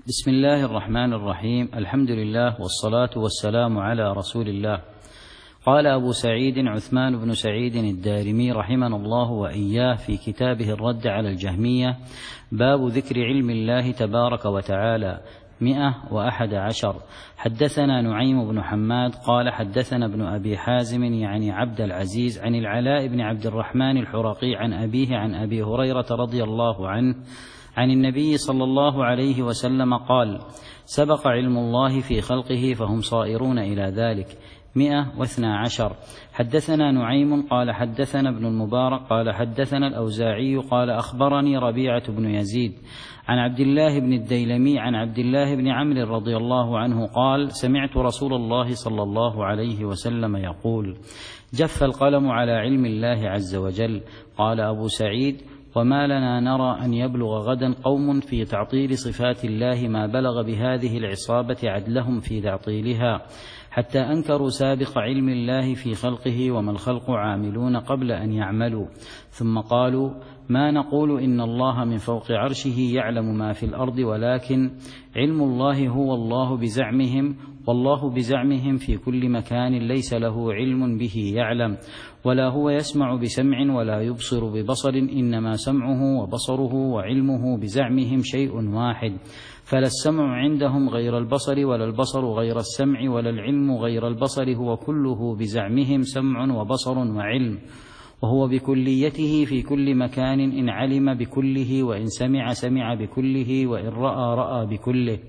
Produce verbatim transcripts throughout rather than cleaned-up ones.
بسم الله الرحمن الرحيم. الحمد لله والصلاة والسلام على رسول الله. قال أبو سعيد عثمان بن سعيد الدارمي رحمنا الله وإياه في كتابه الرد على الجهمية: باب ذكر علم الله تبارك وتعالى. مئة وأحد عشر. حدثنا نعيم بن حماد قال حدثنا ابن أبي حازم يعني عبد العزيز عن العلاء بن عبد الرحمن الحرقي عن أبيه عن أبي هريرة رضي الله عنه عن النبي صلى الله عليه وسلم قال: سبق علم الله في خلقه فهم صائرون إلى ذلك. مئة واثنى عشر. حدثنا نعيم قال حدثنا ابن المبارك قال حدثنا الأوزاعي قال أخبرني ربيعة بن يزيد عن عبد الله بن الديلمي عن عبد الله بن عمرو رضي الله عنه قال: سمعت رسول الله صلى الله عليه وسلم يقول: جف القلم على علم الله عز وجل. قال أبو سعيد: وما لنا نرى أن يبلغ غدا قوم في تعطيل صفات الله ما بلغ بهذه العصابة عدلهم في تعطيلها، حتى أنكروا سابق علم الله في خلقه وما الخلق عاملون قبل أن يعملوا، ثم قالوا: ما نقول إن الله من فوق عرشه يعلم ما في الأرض، ولكن علم الله هو الله بزعمهم، والله بزعمهم في كل مكان ليس له علم به يعلم، ولا هو يسمع بسمع ولا يبصر ببصر، إنما سمعه وبصره وعلمه بزعمهم شيء واحد، فلا السمع عندهم غير البصر ولا البصر غير السمع ولا العلم غير البصر، هو كله بزعمهم سمع وبصر وعلم، وهو بكليته في كل مكان، إن علم بكله وإن سمع سمع بكله وإن رأى رأى بكله.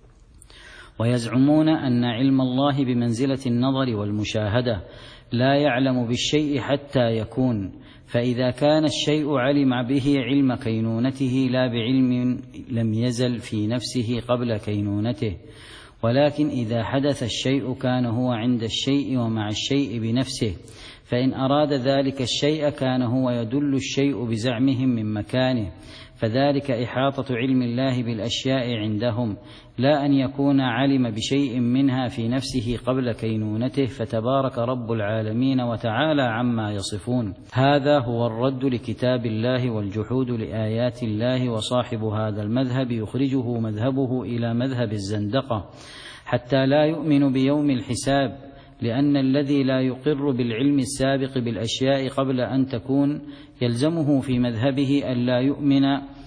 ويزعمون أن علم الله بمنزلة النظر والمشاهدة، لا يعلم بالشيء حتى يكون، فإذا كان الشيء علم به علم كينونته لا بعلم لم يزل في نفسه قبل كينونته، ولكن إذا حدث الشيء كان هو عند الشيء ومع الشيء بنفسه، فإن أراد ذلك الشيء كان هو يدل الشيء بزعمهم من مكانه، فذلك إحاطة علم الله بالأشياء عندهم، لا أن يكون علم بشيء منها في نفسه قبل كينونته، فتبارك رب العالمين وتعالى عما يصفون. هذا هو الرد لكتاب الله والجحود لآيات الله، وصاحب هذا المذهب يخرجه مذهبه إلى مذهب الزندقة حتى لا يؤمن بيوم الحساب، لأن الذي لا يقر بالعلم السابق بالأشياء قبل أن تكون يلزمه في مذهبه ألا يؤمن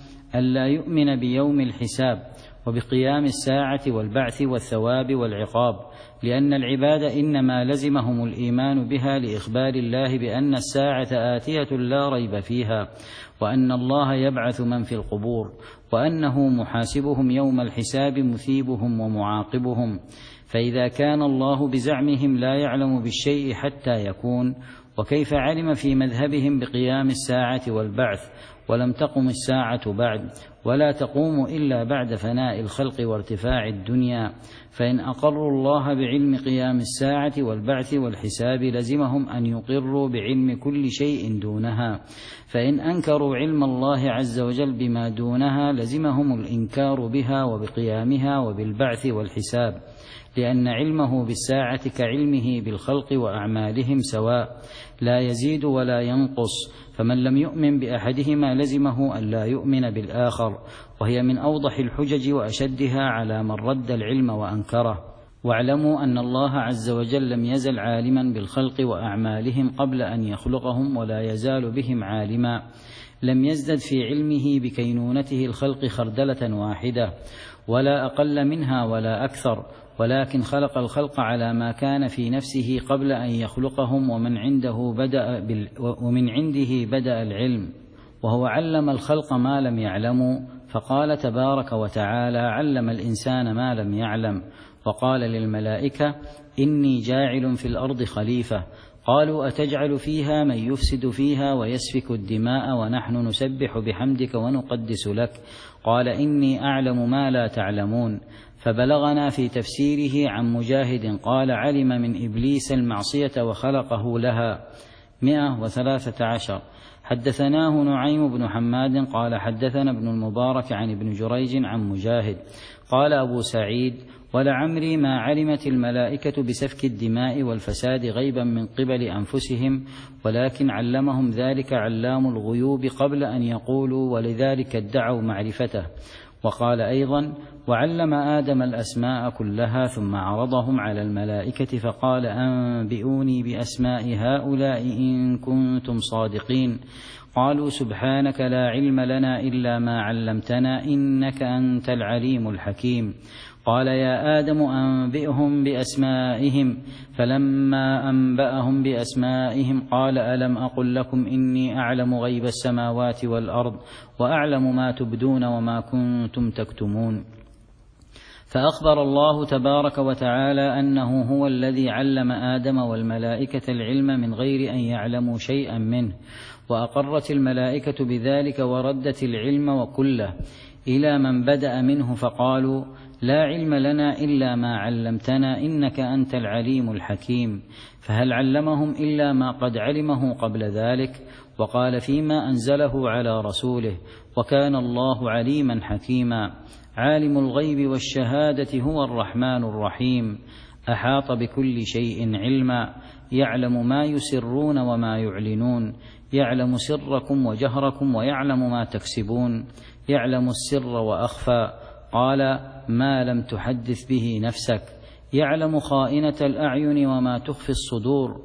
ألا يؤمن بيوم الحساب وبقيام الساعة والبعث والثواب والعقاب، لأن العباد إنما لزمهم الإيمان بها لإخبار الله بأن الساعة آتية لا ريب فيها، وأن الله يبعث من في القبور، وأنه محاسبهم يوم الحساب مثيبهم ومعاقبهم. فإذا كان الله بزعمهم لا يعلم بالشيء حتى يكون، وكيف علم في مذهبهم بقيام الساعة والبعث، ولم تقم الساعة بعد، ولا تقوم إلا بعد فناء الخلق وارتفاع الدنيا، فإن أقروا الله بعلم قيام الساعة والبعث والحساب لزمهم أن يقروا بعلم كل شيء دونها، فإن أنكروا علم الله عز وجل بما دونها لزمهم الإنكار بها وبقيامها وبالبعث والحساب، لأن علمه بالساعة كعلمه بالخلق وأعمالهم سواء، لا يزيد ولا ينقص، فمن لم يؤمن بأحدهما لزمه أن لا يؤمن بالآخر، وهي من أوضح الحجج وأشدها على من رد العلم وأنكره. واعلموا أن الله عز وجل لم يزل عالما بالخلق وأعمالهم قبل أن يخلقهم، ولا يزال بهم عالما، لم يزدد في علمه بكينونته الخلق خردلة واحدة ولا أقل منها ولا أكثر، ولكن خلق الخلق على ما كان في نفسه قبل أن يخلقهم، ومن عنده بدأ بال ومن عنده بدأ العلم، وهو علم الخلق ما لم يعلموا، فقال تبارك وتعالى: علم الإنسان ما لم يعلم. وقال للملائكة: إني جاعل في الأرض خليفة. قالوا: أتجعل فيها من يفسد فيها ويسفك الدماء ونحن نسبح بحمدك ونقدس لك؟ قال: إني أعلم ما لا تعلمون. فبلغنا في تفسيره عن مجاهد قال: علم من إبليس المعصية وخلقه لها. مئة وثلاثة عشر. حدثناه نعيم بن حماد قال حدثنا ابن المبارك عن ابن جريج عن مجاهد قال أبو سعيد: ولعمري ما علمت الملائكة بسفك الدماء والفساد غيبا من قبل أنفسهم، ولكن علمهم ذلك علام الغيوب قبل أن يقولوا، ولذلك ادعوا معرفته. وقال أيضا: وعلم آدم الأسماء كلها ثم عرضهم على الملائكة فقال أنبئوني بأسماء هؤلاء إن كنتم صادقين. قالوا سبحانك لا علم لنا إلا ما علمتنا إنك أنت العليم الحكيم. قال يا آدم أنبئهم بأسمائهم. فلما أنبأهم بأسمائهم قال ألم أقل لكم إني أعلم غيب السماوات والأرض وأعلم ما تبدون وما كنتم تكتمون. فأخبر الله تبارك وتعالى أنه هو الذي علم آدم والملائكة العلم من غير أن يعلموا شيئا منه، وأقرت الملائكة بذلك وردت العلم وكله إلى من بدأ منه فقالوا لا علم لنا إلا ما علمتنا إنك أنت العليم الحكيم. فهل علمهم إلا ما قد علمه قبل ذلك؟ وقال فيما أنزله على رسوله وكان الله عليما حكيما. عالم الغيب والشهادة هو الرحمن الرحيم، أحاط بكل شيء علما، يعلم ما يسرون وما يعلنون، يعلم سركم وجهركم ويعلم ما تكسبون، يعلم السر وأخفى. قال ما لم تحدث به نفسك، يعلم خائنة الأعين وما تخفي الصدور.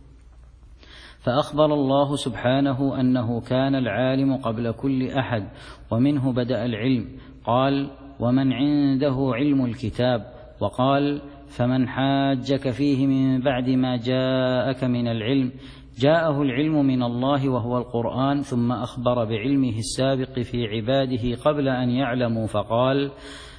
فأخبر الله سبحانه أنه كان العالم قبل كل أحد ومنه بدأ العلم. قال ومن عنده علم الكتاب. وقال فمن حاجك فيه من بعد ما جاءك من العلم جاءه العلم من الله وهو القرآن، ثم أخبر بعلمه السابق في عباده قبل أن يعلموا فقال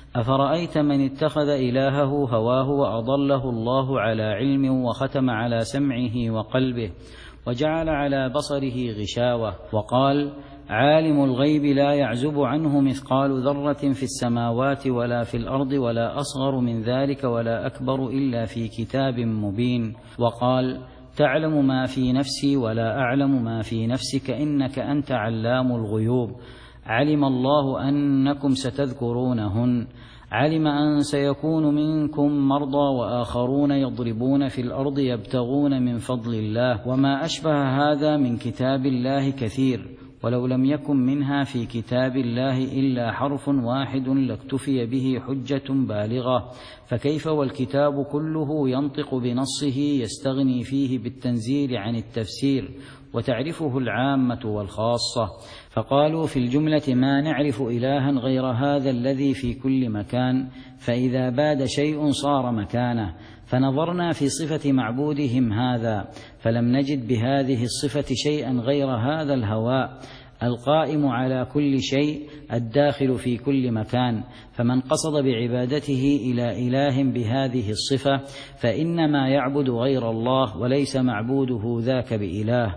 أفرأيت من اتخذ إلهه هواه وأضله الله على علم وختم على سمعه وقلبه وجعل على بصره غشاوة. وقال عالم الغيب لا يعزب عنه مثقال ذرة في السماوات ولا في الأرض ولا أصغر من ذلك ولا أكبر إلا في كتاب مبين. وقال تعلم ما في نفسي ولا أعلم ما في نفسك إنك أنت علام الغيوب. علم الله أنكم ستذكرونهن، علم أن سيكون منكم مرضى وآخرون يضربون في الأرض يبتغون من فضل الله، وما أشبه هذا من كتاب الله كثير، ولو لم يكن منها في كتاب الله إلا حرف واحد لاكتفي به حجة بالغة، فكيف والكتاب كله ينطق بنصه يستغني فيه بالتنزيل عن التفسير وتعرفه العامة والخاصة. فقالوا في الجملة ما نعرف إلها غير هذا الذي في كل مكان، فإذا باد شيء صار مكانه، فنظرنا في صفة معبودهم هذا فلم نجد بهذه الصفة شيئا غير هذا الهواء القائم على كل شيء الداخل في كل مكان، فمن قصد بعبادته إلى إله بهذه الصفة فإنما يعبد غير الله وليس معبوده ذاك بإله،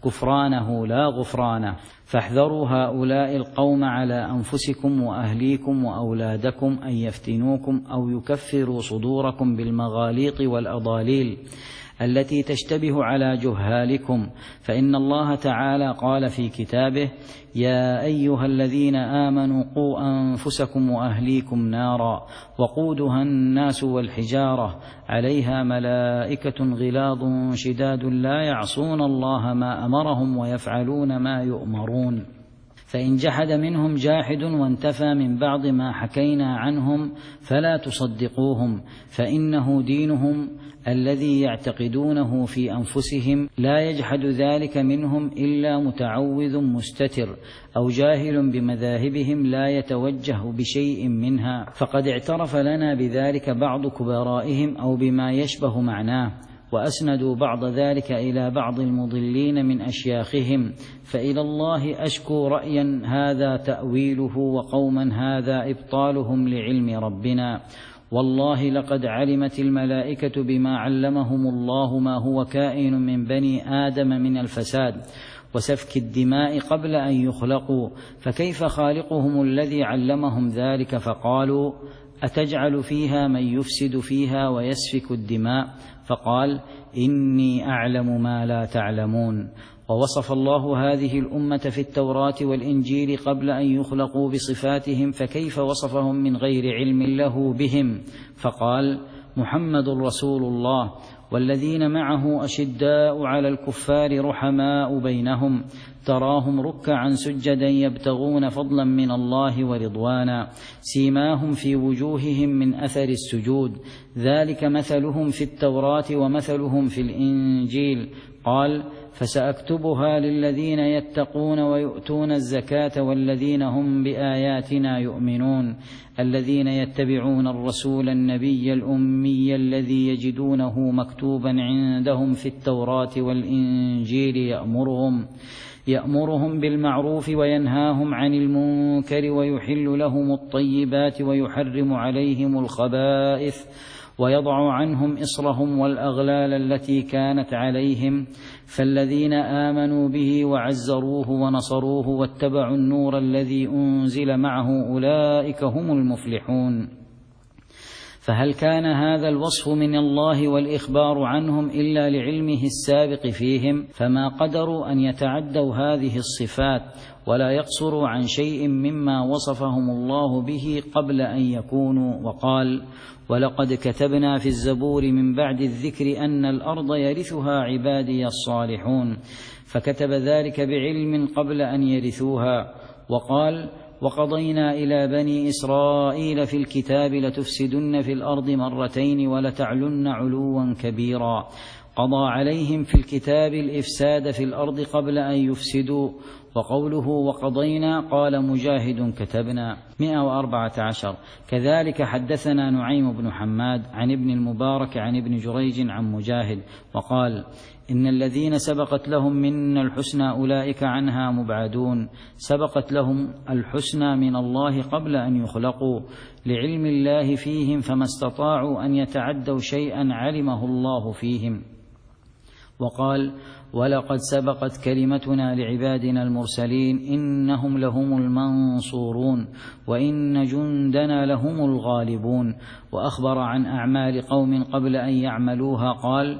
كفرانه لا غفرانه. فاحذروا هؤلاء القوم على أنفسكم وأهليكم وأولادكم أن يفتنوكم أو يكفروا صدوركم بالمغاليط والأضاليل التي تشتبه على جهالكم، فإن الله تعالى قال في كتابه يا أيها الذين آمنوا قوا أنفسكم وأهليكم نارا وقودها الناس والحجارة عليها ملائكة غلاظ شداد لا يعصون الله ما أمرهم ويفعلون ما يؤمرون. فإن جحد منهم جاحد وانتفى من بعض ما حكينا عنهم فلا تصدقوهم، فإنه دينهم الذي يعتقدونه في أنفسهم، لا يجحد ذلك منهم إلا متعوذ مستتر أو جاهل بمذاهبهم لا يتوجه بشيء منها، فقد اعترف لنا بذلك بعض كبرائهم أو بما يشبه معناه، وأسندوا بعض ذلك إلى بعض المضلين من أشياخهم، فإلى الله أشكو رأيا هذا تأويله وقوما هذا إبطالهم لعلم ربنا. والله لقد علمت الملائكة بما علمهم الله ما هو كائن من بني آدم من الفساد وسفك الدماء قبل أن يخلقوا، فكيف خالقهم الذي علمهم ذلك؟ فقالوا أتجعل فيها من يفسد فيها ويسفك الدماء؟ فقال إني أعلم ما لا تعلمون. ووصف الله هذه الأمة في التوراة والإنجيل قبل أن يخلقوا بصفاتهم، فكيف وصفهم من غير علم له بهم؟ فقال محمد رسول الله، والذين معه أشداء على الكفار رحماء بينهم، تراهم ركعا سجدا يبتغون فضلا من الله ورضوانا، سيماهم في وجوههم من أثر السجود، ذلك مثلهم في التوراة ومثلهم في الإنجيل. قال: فسأكتبها للذين يتقون ويؤتون الزكاة والذين هم بآياتنا يؤمنون، الذين يتبعون الرسول النبي الأمي الذي يجدونه مكتوبا عندهم في التوراة والإنجيل، يأمرهم يأمرهم بالمعروف وينهاهم عن المنكر ويحل لهم الطيبات ويحرم عليهم الخبائث ويضع عنهم إصرهم والأغلال التي كانت عليهم. فالذين آمنوا به وعزروه ونصروه واتبعوا النور الذي أنزل معه أولئك هم المفلحون. فهل كان هذا الوصف من الله والإخبار عنهم إلا لعلمه السابق فيهم؟ فما قدروا أن يتعدوا هذه الصفات ولا يقصروا عن شيء مما وصفهم الله به قبل أن يكونوا. وقال: ولقد كتبنا في الزبور من بعد الذكر أن الأرض يرثها عبادي الصالحون، فكتب ذلك بعلم قبل أن يرثوها. وقال: وقضينا إلى بني إسرائيل في الكتاب لتفسدن في الأرض مرتين ولتعلن علوا كبيرا. قضى عليهم في الكتاب الإفساد في الأرض قبل أن يفسدوا. وقوله وقضينا قال مجاهد كتبنا. مئة وأربعة عشر. كذلك حدثنا نعيم بن حماد عن ابن المبارك عن ابن جريج عن مجاهد وقال: إن الذين سبقت لهم منا الحسنى أولئك عنها مبعدون. سبقت لهم الحسنى من الله قبل أن يخلقوا لعلم الله فيهم، فما استطاعوا أن يتعدوا شيئا علمه الله فيهم. وقال: ولقد سبقت كلمتنا لعبادنا المرسلين إنهم لهم المنصورون وإن جندنا لهم الغالبون. وأخبر عن أعمال قوم قبل أن يعملوها قال: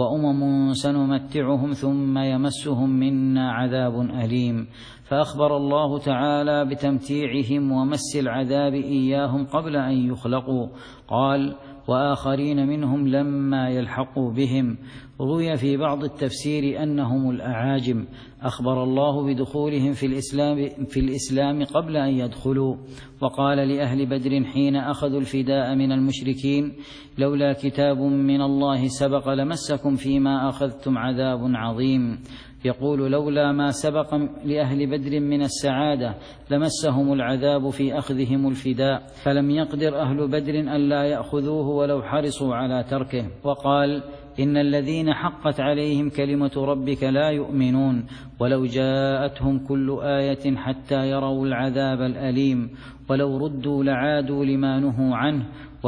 وأمم سنمتعهم ثم يمسهم منا عذاب أليم. فأخبر الله تعالى بتمتيعهم ومس العذاب إياهم قبل أن يخلقوا. قال: وآخرين منهم لما يلحقوا بهم. روي في بعض التفسير أنهم الأعاجم. أخبر الله بدخولهم في الإسلام, في الإسلام قبل أن يدخلوا. وقال لأهل بدر حين أخذوا الفداء من المشركين: لولا كتاب من الله سبق لمسكم فيما أخذتم عذاب عظيم. يقول: لولا ما سبق لأهل بدر من السعادة لمسهم العذاب في أخذهم الفداء، فلم يقدر أهل بدر أن لا يأخذوه ولو حرصوا على تركه. وقال: إن الذين حقت عليهم كلمة ربك لا يؤمنون ولو جاءتهم كل آية حتى يروا العذاب الأليم ولو ردوا لعادوا لما نهوا عنه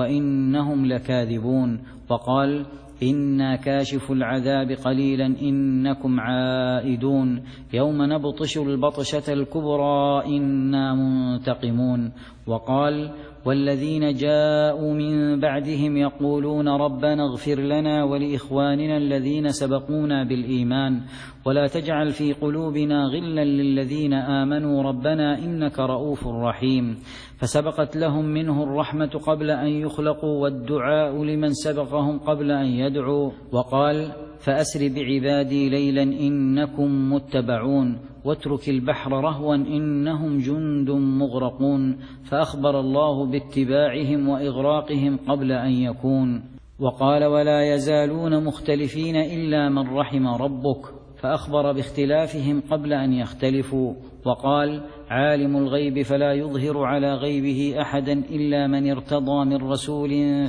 وإنهم لكاذبون. وقال: إنا كاشف العذاب قليلا إنكم عائدون يوم نبطش البطشة الكبرى إنا منتقمون. وقال: والذين جاءوا من بعدهم يقولون ربنا اغفر لنا ولإخواننا الذين سبقونا بالإيمان ولا تجعل في قلوبنا غلا للذين آمنوا ربنا إنك رؤوف رحيم. فسبقت لهم منه الرحمة قبل أن يخلقوا والدعاء لمن سبقهم قبل أن يدعوا. وقال: فأسر بعبادي ليلا إنكم متبعون واترك البحر رهوا إنهم جند مغرقون. فأخبر الله باتباعهم وإغراقهم قبل أن يكون. وقال: ولا يزالون مختلفين إلا من رحم ربك. فأخبر باختلافهم قبل أن يختلفوا. وقال: عالم الغيب فلا يظهر على غيبه أحدا إلا من ارتضى من رسول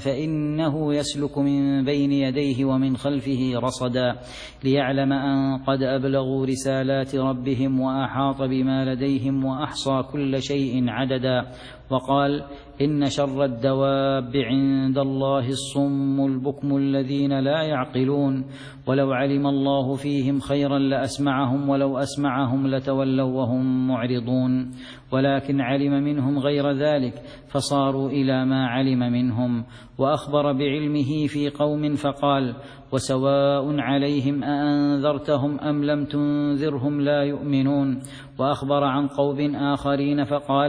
فإنه يسلك من بين يديه ومن خلفه رصدا ليعلم أن قد أبلغوا رسالات ربهم وأحاط بما لديهم وأحصى كل شيء عددا. وقال: إن شر الدواب عند الله الصم البكم الذين لا يعقلون ولو علم الله فيهم خيرا لأسمعهم ولو أسمعهم لتولوا وهم معرضون ولكن علم منهم غير ذلك فصاروا إلى ما علم منهم. وأخبر بعلمه في قوم فقال: وسواء عليهم أأنذرتهم أم لم تنذرهم لا يؤمنون. وأخبر عن قوم آخرين فقال: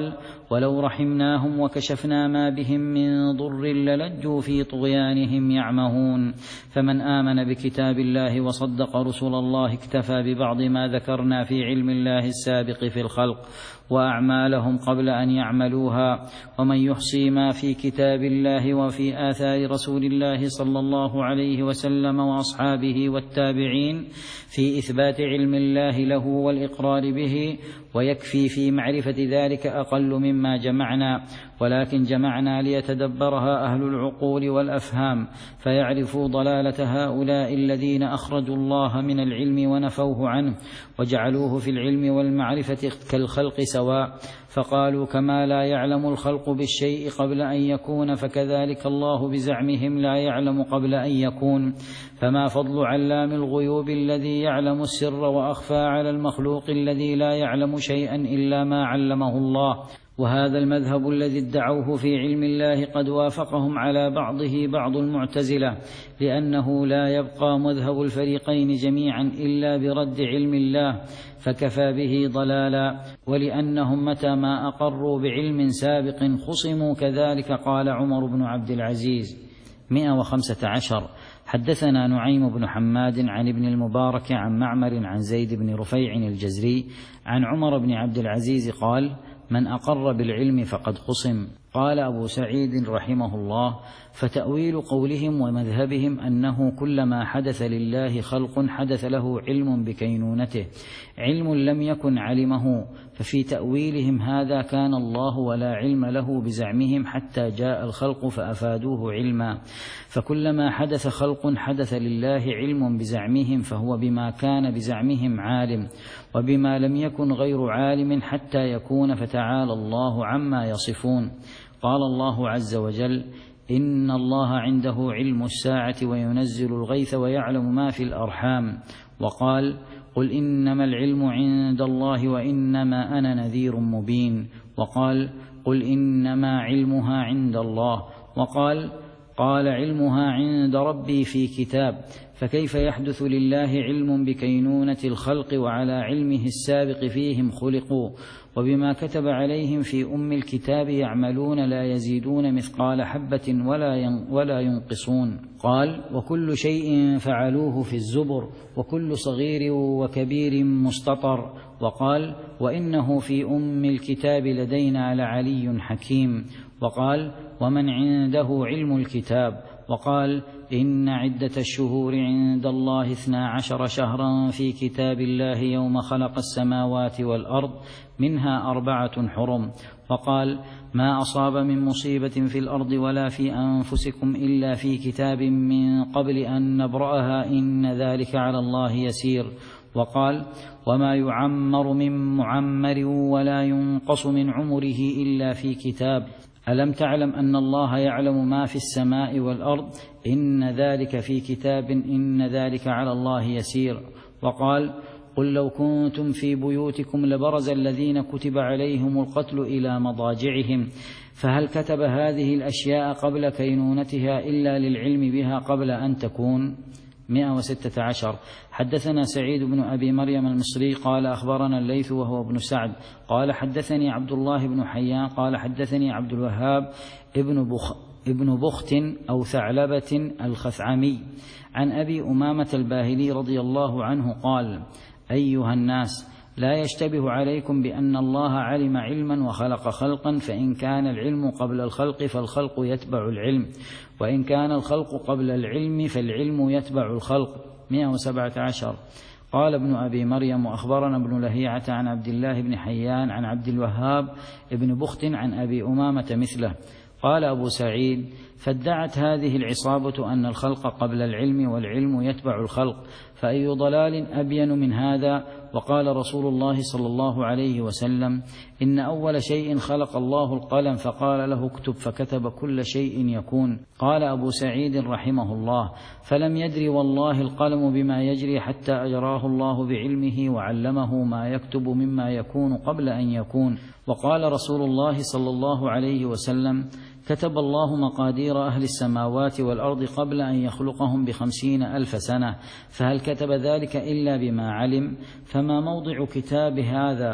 ولو رحمناهم وكشفنا ما بهم من ضر للجوا في طغيانهم يعمهون. فمن آمن بكتاب الله وصدق رسل الله اكتفى ببعض ما ذكرنا في علم الله السابق في الخلق وأعمالهم قبل أن يعملوها. ومن يحصي ما في كتاب الله وفي آثار رسول الله صلى الله عليه وسلم وأصحابه والتابعين في إثبات علم الله له والإقرار به، ويكفي في معرفة ذلك أقل مما جمعنا، ولكن جمعنا ليتدبرها أهل العقول والأفهام فيعرفوا ضلالة هؤلاء الذين أخرجوا الله من العلم ونفوه عنه وجعلوه في العلم والمعرفة كالخلق سواء، فقالوا كما لا يعلم الخلق بالشيء قبل أن يكون فكذلك الله بزعمهم لا يعلم قبل أن يكون. فما فضل علام الغيوب الذي يعلم السر وأخفى على المخلوق الذي لا يعلم شيئا إلا ما علمه الله. وهذا المذهب الذي ادعوه في علم الله قد وافقهم على بعضه بعض المعتزلة، لأنه لا يبقى مذهب الفريقين جميعا إلا برد علم الله فكفى به ضلالا، ولأنهم متى ما أقروا بعلم سابق خصموا كذلك. قال عمر بن عبد العزيز مئة وخمسة عشر: حدثنا نعيم بن حماد عن ابن المبارك عن معمر عن زيد بن رفيع الجزري عن عمر بن عبد العزيز قال: من أقر بالعلم فقد خصم. قال أبو سعيد رحمه الله: فتأويل قولهم ومذهبهم أنه كلما حدث لله خلق حدث له علم بكينونته، علم لم يكن علمه، ففي تأويلهم هذا كان الله ولا علم له بزعمهم حتى جاء الخلق فأفادوه علما. فكلما حدث خلق حدث لله علم بزعمهم، فهو بما كان بزعمهم عالم، وبما لم يكن غير عالم حتى يكون، فتعالى الله عما يصفون. قال الله عز وجل: إن الله عنده علم الساعة وينزل الغيث ويعلم ما في الأرحام. وقال: قل إنما العلم عند الله وإنما أنا نذير مبين. وقال: قل إنما علمها عند الله. وقال: قال علمها عند ربي في كتاب. فكيف يحدث لله علم بكينونة الخلق وعلى علمه السابق فيهم خلقوا، وبما كتب عليهم في أم الكتاب يعملون لا يزيدون مثقال حبة ولا ينقصون. قال: وكل شيء فعلوه في الزبر، وكل صغير وكبير مستطر. وقال: وإنه في أم الكتاب لدينا لعلي حكيم. وقال: ومن عنده علم الكتاب. وقال: إن عدة الشهور عند الله اثنا عشر شهرا في كتاب الله يوم خلق السماوات والأرض منها أربعة حرم. وقال: ما أصاب من مصيبة في الأرض ولا في أنفسكم إلا في كتاب من قبل أن نبرأها إن ذلك على الله يسير. وقال: وما يعمر من معمر ولا ينقص من عمره إلا في كتاب. ألم تعلم أن الله يعلم ما في السماء والأرض إن ذلك في كتاب إن ذلك على الله يسير. وقال: قل لو كنتم في بيوتكم لبرز الذين كتب عليهم القتل إلى مضاجعهم، فهل كتب هذه الأشياء قبل كينونتها إلا للعلم بها قبل أن تكون؟ مئة وستة عشر. حدثنا سعيد بن أبي مريم المصري قال أخبرنا الليث وهو ابن سعد قال حدثني عبد الله بن حيان قال حدثني عبد الوهاب ابن بخ ابن بخت أو ثعلبة الخثعمي عن أبي أمامة الباهلي رضي الله عنه قال: أيها الناس، لا يشتبه عليكم بأن الله علم علما وخلق خلقا، فإن كان العلم قبل الخلق فالخلق يتبع العلم، وإن كان الخلق قبل العلم فالعلم يتبع الخلق. مئة وسبعة عشر. قال ابن أبي مريم: وأخبرنا ابن لهيعة عن عبد الله بن حيان عن عبد الوهاب ابن بخت عن أبي أمامة مثله. قال أبو سعيد: فادعت هذه العصابة أن الخلق قبل العلم والعلم يتبع الخلق، فأي ضلال أبين من هذا؟ وقال رسول الله صلى الله عليه وسلم: إن أول شيء خلق الله القلم فقال له اكتب فكتب كل شيء يكون. قال أبو سعيد رحمه الله: فلم يدري والله القلم بما يجري حتى أجراه الله بعلمه وعلمه ما يكتب مما يكون قبل أن يكون. وقال رسول الله صلى الله عليه وسلم: كتب الله مقادير أهل السماوات والأرض قبل أن يخلقهم بخمسين ألف سنة، فهل كتب ذلك إلا بما علم؟ فما موضع كتاب هذا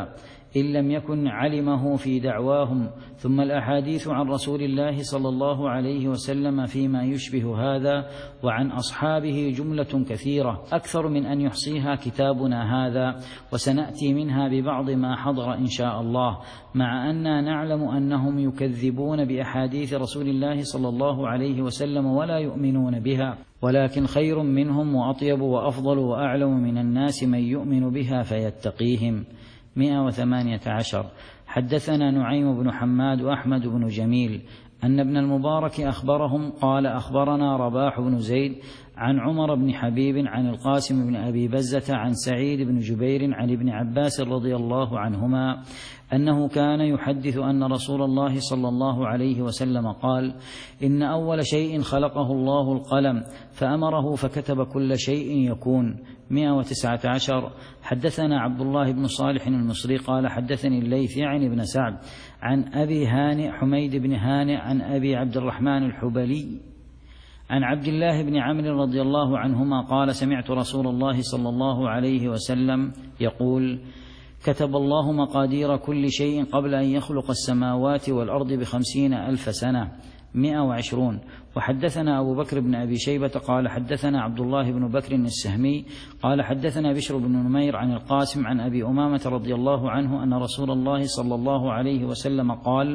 إن لم يكن علمه في دعواهم. ثم الأحاديث عن رسول الله صلى الله عليه وسلم فيما يشبه هذا وعن أصحابه جملة كثيرة أكثر من أن يحصيها كتابنا هذا، وسنأتي منها ببعض ما حضر إن شاء الله، مع أننا نعلم أنهم يكذبون بأحاديث رسول الله صلى الله عليه وسلم ولا يؤمنون بها، ولكن خير منهم وأطيب وأفضل وأعلم من الناس من يؤمن بها فيتقيهم. مئة وثمانية عشر. حدثنا نعيم بن حماد وأحمد بن جميل أن ابن المبارك أخبرهم قال أخبرنا رباح بن زيد عن عمر بن حبيب عن القاسم بن أبي بزة عن سعيد بن جبير عن ابن عباس رضي الله عنهما أنه كان يحدث أن رسول الله صلى الله عليه وسلم قال: إن أول شيء خلقه الله القلم فأمره فكتب كل شيء يكون. مئة وتسعة عشر. حدثنا عبد الله بن صالح المصري قال حدثني الليث يعني بن سعد عن أبي هانئ حميد بن هانئ عن أبي عبد الرحمن الحبلي عن عبد الله بن عمرو رضي الله عنهما قال: سمعت رسول الله صلى الله عليه وسلم يقول: كتب الله مقادير كل شيء قبل أن يخلق السماوات والأرض بخمسين ألف سنة. مئة وعشرون. وحدثنا أبو بكر بن أبي شيبة قال حدثنا عبد الله بن بكر السهمي قال حدثنا بشر بن نمير عن القاسم عن أبي أمامة رضي الله عنه أن رسول الله صلى الله عليه وسلم قال: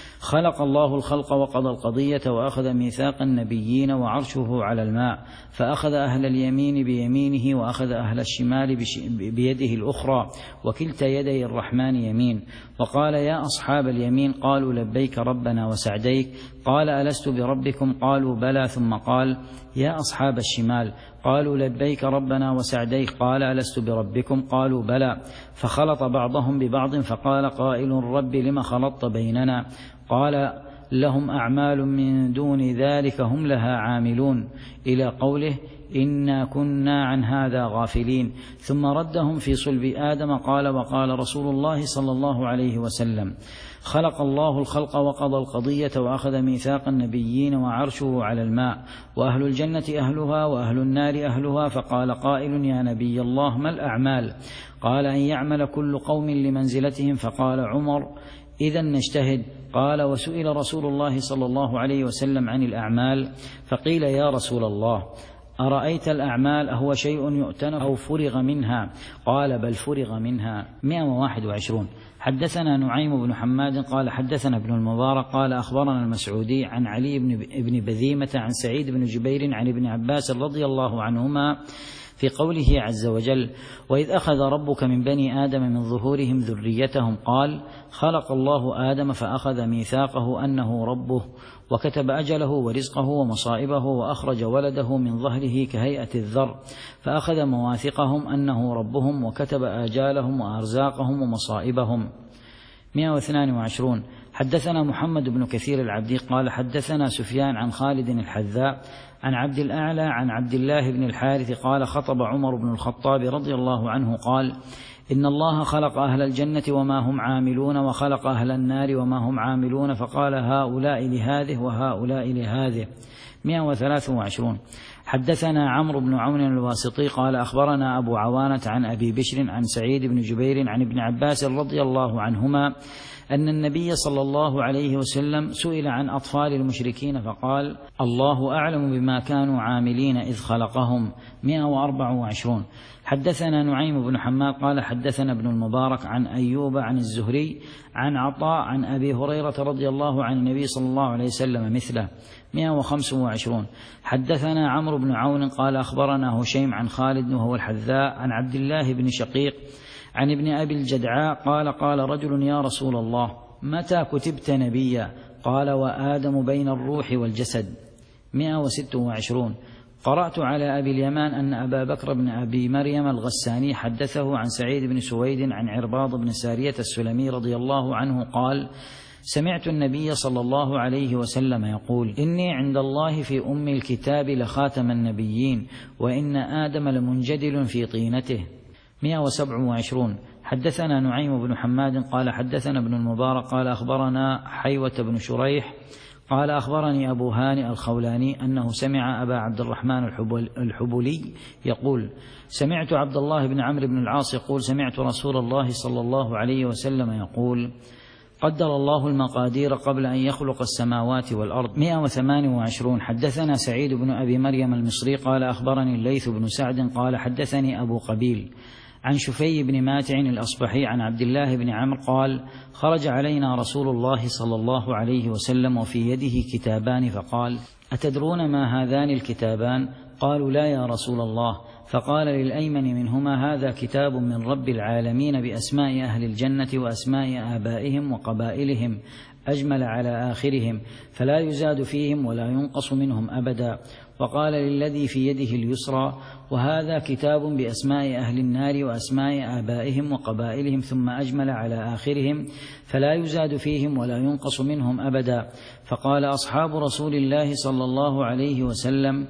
خلق الله الخلق وقضى القضية وأخذ ميثاق النبيين وعرشه على الماء، فأخذ أهل اليمين بيمينه وأخذ أهل الشمال بيده الأخرى، وكلتا يدي الرحمن يمين. وقال: يا أصحاب اليمين، قالوا: لبيك ربنا وسعديك. قال: ألست بربكم؟ قالوا: بلى. ثم قال: يا أصحاب الشمال، قالوا: لبيك ربنا وسعديك. قال: ألست بربكم؟ قالوا: بلى. فخلط بعضهم ببعض، فقال قائل: رب لم خلطت بيننا؟ قال: لهم أعمال من دون ذلك هم لها عاملون، إلى قوله: إنا كنا عن هذا غافلين. ثم ردهم في صلب آدم. قال: وقال رسول الله صلى الله عليه وسلم: خلق الله الخلق وقضى القضية وأخذ ميثاق النبيين وعرشه على الماء، وأهل الجنة أهلها وأهل النار أهلها. فقال قائل: يا نبي الله، ما الأعمال؟ قال: أن يعمل كل قوم لمنزلتهم. فقال عمر: إذا نجتهد. قال: وسئل رسول الله صلى الله عليه وسلم عن الأعمال، فقيل: يا رسول الله، أرأيت الأعمال أهو شيء يؤتن أو فرغ منها؟ قال: بل فرغ منها. مئة وواحد وعشرون. حدثنا نعيم بن حماد قال حدثنا ابن المبارك قال أخبرنا المسعودي عن علي بن بذيمة عن سعيد بن جبير عن ابن عباس رضي الله عنهما في قوله عز وجل: وإذ أخذ ربك من بني آدم من ظهورهم ذريتهم. قال: خلق الله آدم فأخذ ميثاقه أنه ربه، وكتب أجله ورزقه ومصائبه، وأخرج ولده من ظهره كهيئة الذر، فأخذ مواثقهم أنه ربهم، وكتب آجالهم وأرزاقهم ومصائبهم. مئة واثنان وعشرون. حدثنا محمد بن كثير العبدي قال حدثنا سفيان عن خالد الحذاء عن عبد الأعلى عن عبد الله بن الحارث قال: خطب عمر بن الخطاب رضي الله عنه قال: إن الله خلق أهل الجنة وما هم عاملون، وخلق أهل النار وما هم عاملون، فقال: هؤلاء لهذه وهؤلاء لهذه. مئة وثلاث وعشرون. حدثنا عمرو بن عون الواسطي قال أخبرنا أبو عوانة عن أبي بشر عن سعيد بن جبير عن ابن عباس رضي الله عنهما أن النبي صلى الله عليه وسلم سئل عن أطفال المشركين فقال: الله أعلم بما كانوا عاملين إذ خلقهم. مئة وأربع وعشرون. حدثنا نعيم بن حماد قال حدثنا ابن المبارك عن أيوب عن الزهري عن عطاء عن أبي هريرة رضي الله عن النبي صلى الله عليه وسلم مثله. مئة وخمس وعشرون. حدثنا عمرو بن عون قال أخبرنا هشيم عن خالد وهو الحذاء عن عبد الله بن شقيق عن ابن أبي الجدعاء قال: قال رجل: يا رسول الله، متى كتبت نبيا؟ قال: وآدم بين الروح والجسد. مئة وست وعشرون. قرأت على أبي اليمان أن أبا بكر بن أبي مريم الغساني حدثه عن سعيد بن سويد عن عرباض بن سارية السلمي رضي الله عنه قال: سمعت النبي صلى الله عليه وسلم يقول: إني عند الله في أم الكتاب لخاتم النبيين، وإن آدم لمنجدل في طينته. مئة وسبع وعشرون. حدثنا نعيم بن حماد قال حدثنا ابن المبارك قال أخبرنا حيوة بن شريح قال أخبرني أبو هانئ الخولاني أنه سمع أبا عبد الرحمن الحبلي يقول سمعت عبد الله بن عمرو بن العاص يقول سمعت رسول الله صلى الله عليه وسلم يقول قدر الله المقادير قبل أن يخلق السماوات والأرض. مئة وثمانية وعشرون. حدثنا سعيد بن أبي مريم المصري قال أخبرني الليث بن سعد قال حدثني أبو قبيل عن شفي بن ماتع الأصبحي عن عبد الله بن عمرو قال خرج علينا رسول الله صلى الله عليه وسلم وفي يده كتابان فقال أتدرون ما هذان الكتابان؟ قالوا لا يا رسول الله. فقال للأيمن منهما هذا كتاب من رب العالمين بأسماء أهل الجنة وأسماء آبائهم وقبائلهم أجمل على آخرهم فلا يزاد فيهم ولا ينقص منهم أبدا. وقال للذي في يده اليسرى وهذا كتاب بأسماء أهل النار وأسماء آبائهم وقبائلهم ثم أجمل على آخرهم فلا يزاد فيهم ولا ينقص منهم أبدا. فقال أصحاب رسول الله صلى الله عليه وسلم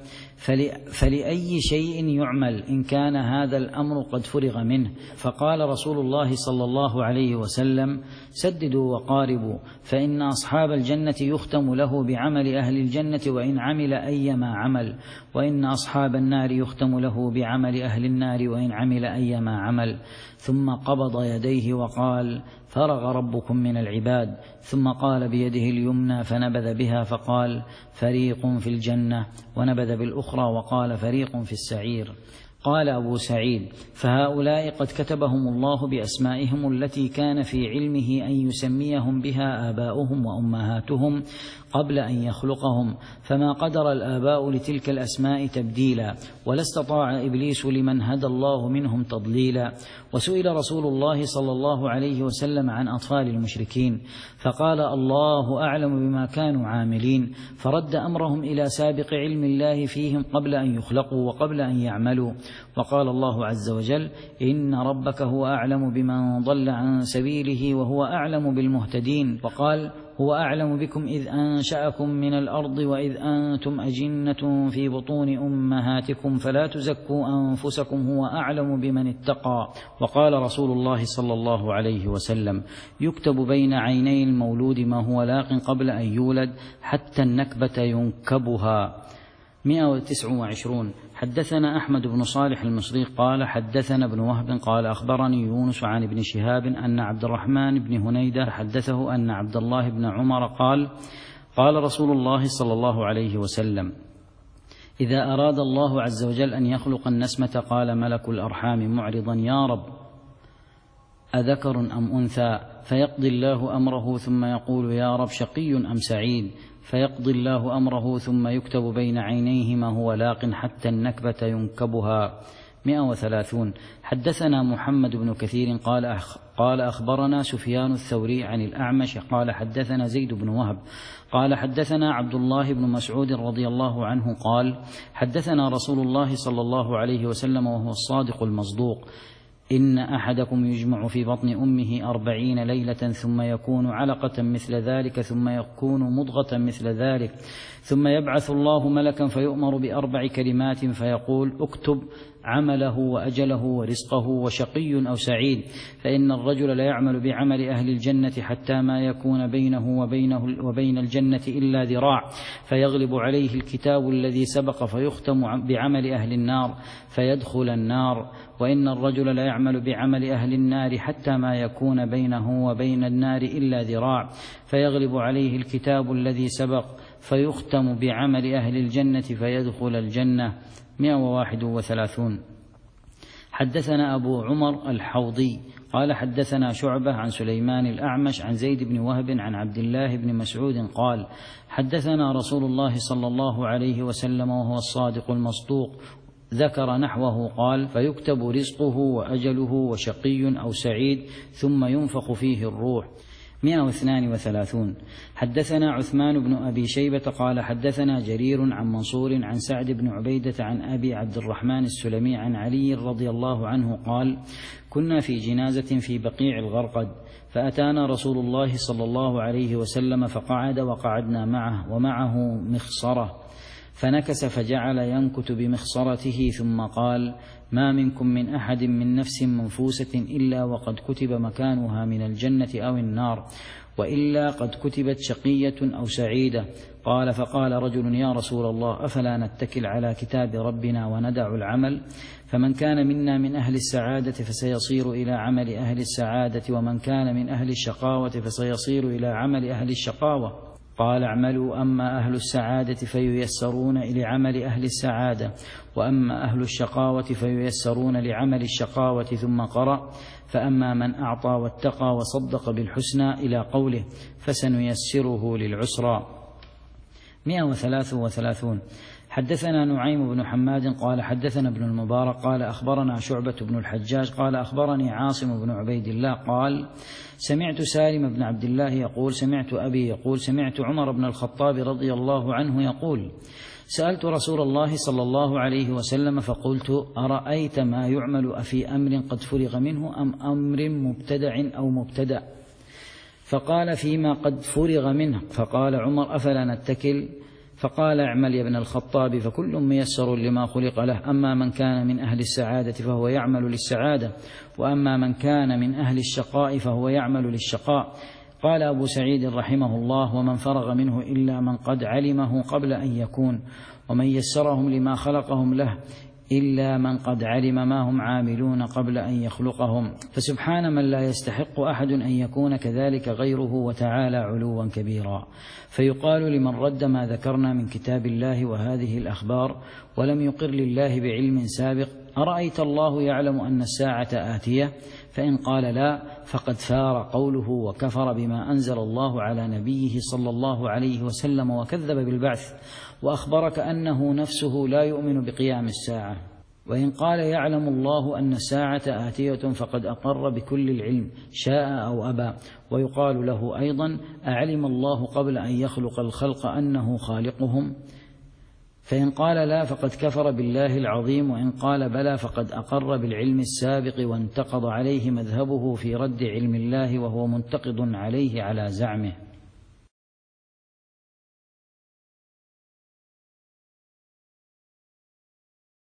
فلأي شيء يعمل إن كان هذا الأمر قد فرغ منه؟ فقال رسول الله صلى الله عليه وسلم سددوا وقاربوا فإن أصحاب الجنة يختم له بعمل أهل الجنة وإن عمل أيما عمل وإن أصحاب النار يختم له بعمل أهل النار وإن عمل أيما عمل. ثم قبض يديه وقال فرغ ربكم من العباد. ثم قال بيده اليمنى فنبذ بها فقال فريق في الجنة ونبذ بالأخرى وقال فريق في السعير. قال أبو سعيد فهؤلاء قد كتبهم الله بأسمائهم التي كان في علمه أن يسميهم بها آباؤهم وأمهاتهم قبل أن يخلقهم فما قدر الآباء لتلك الأسماء تبديلا ولا استطاع إبليس لمن هدى الله منهم تضليلا. وسئل رسول الله صلى الله عليه وسلم عن أطفال المشركين فقال الله أعلم بما كانوا عاملين فرد أمرهم إلى سابق علم الله فيهم قبل أن يخلقوا وقبل أن يعملوا. وقال الله عز وجل إن ربك هو أعلم بمن ضل عن سبيله وهو أعلم بالمهتدين. وقال هو أعلم بكم إذ أنشأكم من الأرض وإذ أنتم أجنة في بطون أمهاتكم فلا تزكوا أنفسكم هو أعلم بمن اتقى. وقال رسول الله صلى الله عليه وسلم يكتب بين عيني المولود ما هو لاق قبل أن يولد حتى النكبة ينكبها. مئة وتسعة وعشرون. حدثنا أحمد بن صالح المصري قال حدثنا ابن وهب قال أخبرني يونس عن ابن شهاب أن عبد الرحمن بن هنيدة حدثه أن عبد الله بن عمر قال قال رسول الله صلى الله عليه وسلم إذا أراد الله عز وجل أن يخلق النسمة قال ملك الأرحام معرضا يا رب أذكر أم أنثى فيقضي الله أمره ثم يقول يا رب شقي أم سعيد فيقضي الله أمره ثم يكتب بين عينيه ما هو لاق حتى النكبة ينكبها. مئة وثلاثون. حدثنا محمد بن كثير قال أخ قال أخبرنا سفيان الثوري عن الأعمش قال حدثنا زيد بن وهب قال حدثنا عبد الله بن مسعود رضي الله عنه قال حدثنا رسول الله صلى الله عليه وسلم وهو الصادق المصدوق إن أحدكم يجمع في بطن أمه أربعين ليلة ثم يكون علقة مثل ذلك ثم يكون مضغة مثل ذلك ثم يبعث الله ملكا فيؤمر بأربع كلمات فيقول اكتب عمله وأجله ورزقه وشقي أو سعيد فإن الرجل لا يعمل بعمل أهل الجنة حتى ما يكون بينه وبينه وبين الجنة إلا ذراع فيغلب عليه الكتاب الذي سبق فيختم بعمل أهل النار فيدخل النار وإن الرجل لا يعمل بعمل أهل النار حتى ما يكون بينه وبين النار إلا ذراع فيغلب عليه الكتاب الذي سبق فيختم بعمل أهل الجنة فيدخل الجنة. مئة وواحد وثلاثون. حدثنا أبو عمر الحوضي قال حدثنا شعبة عن سليمان الأعمش عن زيد بن وهب عن عبد الله بن مسعود قال حدثنا رسول الله صلى الله عليه وسلم وهو الصادق المصدوق ذكر نحوه قال فيكتب رزقه وأجله وشقي أو سعيد ثم ينفخ فيه الروح. مئة واثنان وثلاثون. حدثنا عثمان بن أبي شيبة قال حدثنا جرير عن منصور عن سعد بن عبيدة عن أبي عبد الرحمن السلمي عن علي رضي الله عنه قال كنا في جنازة في بقيع الغرقد فأتانا رسول الله صلى الله عليه وسلم فقعد وقعدنا معه ومعه مخصرة فنكس فجعل ينكت بمخصرته ثم قال: ما منكم من أحد من نفس منفوسة إلا وقد كتب مكانها من الجنة أو النار، وإلا قد كتبت شقية أو سعيدة. قال: فقال رجل: يا رسول الله، أفلا نتكل على كتاب ربنا وندع العمل؟ فمن كان منا من أهل السعادة فسيصير إلى عمل أهل السعادة، ومن كان من أهل الشقاوة فسيصير إلى عمل أهل الشقاوة. قال: اعملوا، أما أهل السعادة فييسرون لعمل أهل السعادة، وأما أهل الشقاوة فييسرون لعمل الشقاوة. ثم قرأ: فأما من أعطى واتقى وصدق بالحسنى إلى قوله فسنيسره للعسرى. مئة وثلاث وثلاثون. حدثنا نعيم بن حماد قال حدثنا ابن المبارك قال أخبرنا شعبة بن الحجاج قال أخبرني عاصم بن عبيد الله قال: سمعت سالم بن عبد الله يقول: سمعت أبي يقول: سمعت عمر بن الخطاب رضي الله عنه يقول: سألت رسول الله صلى الله عليه وسلم فقلت: أرأيت ما يعمل أفي أمر قد فرغ منه أم أمر مبتدع أو مبتدأ؟ فقال: فيما قد فرغ منه. فقال عمر: أفلا نتكل؟ فقال: اعمل يا ابن الخطاب فكل ميسر لما خلق له، أما من كان من أهل السعادة فهو يعمل للسعادة، وأما من كان من أهل الشقاء فهو يعمل للشقاء. قال أبو سعيد رحمه الله: ومن فرغ منه إلا من قد علمه قبل أن يكون، ومن يسرهم لما خلقهم له إلا من قد علم ما هم عاملون قبل أن يخلقهم. فسبحان من لا يستحق أحد أن يكون كذلك غيره، وتعالى علوا كبيرا. فيقال لمن رد ما ذكرنا من كتاب الله وهذه الأخبار ولم يقر لله بعلم سابق: أرأيت الله يعلم أن الساعة آتية؟ فإن قال لا فقد فار قوله وكفر بما أنزل الله على نبيه صلى الله عليه وسلم وكذب بالبعث، وأخبرك أنه نفسه لا يؤمن بقيام الساعة. وإن قال يعلم الله أن الساعة آتية فقد أقر بكل العلم شاء أو أبى. ويقال له أيضا: أعلم الله قبل أن يخلق الخلق أنه خالقهم؟ فإن قال لا فقد كفر بالله العظيم، وإن قال بلى فقد أقر بالعلم السابق وانتقض عليه مذهبه في رد علم الله، وهو منتقض عليه على زعمه.